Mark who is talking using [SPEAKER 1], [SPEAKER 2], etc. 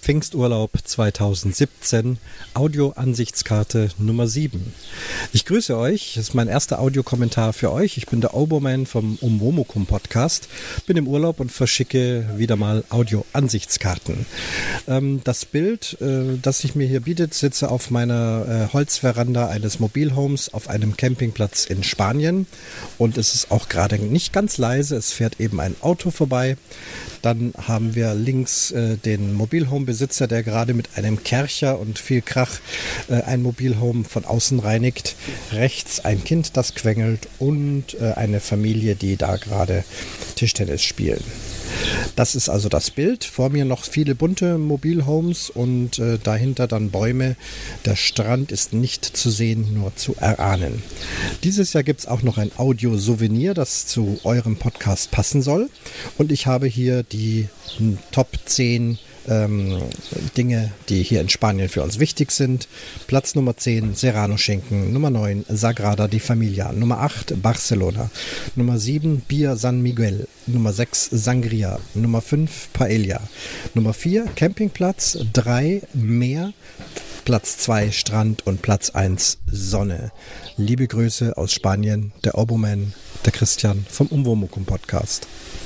[SPEAKER 1] Pfingsturlaub 2017, Audio-Ansichtskarte Nummer 7. Ich grüße euch, das ist mein erster Audiokommentar für euch. Ich bin der Oboman vom Umwomukum Podcast, bin im Urlaub und verschicke wieder mal Audio-Ansichtskarten. Das Bild, das sich mir hier bietet, sitze auf meiner Holzveranda eines Mobilhomes auf einem Campingplatz in Spanien und es ist auch gerade nicht ganz leise, es fährt eben ein Auto vorbei. Dann haben wir links den Mobilhome-Besitzer, der gerade mit einem Kercher und viel Krach ein Mobilhome von außen reinigt. Rechts ein Kind, das quengelt und eine Familie, die da gerade Tischtennis spielen. Das ist also das Bild. Vor mir noch viele bunte Mobilhomes und dahinter dann Bäume. Der Strand ist nicht zu sehen, nur zu erahnen. Dieses Jahr gibt es auch noch ein Audio-Souvenir, das zu eurem Podcast passen soll. Und ich habe hier die Top 10 Dinge, die hier in Spanien für uns wichtig sind. Platz Nummer 10, Serrano-Schinken. Nummer 9, Sagrada de Familia. Nummer 8, Barcelona. Nummer 7, Bier San Miguel. Nummer 6, Sangria. Nummer 5, Paella. Nummer 4, Campingplatz. 3, Meer. Platz 2, Strand und Platz 1, Sonne. Liebe Grüße aus Spanien, der Oboman, der Christian vom Umwomukum Podcast.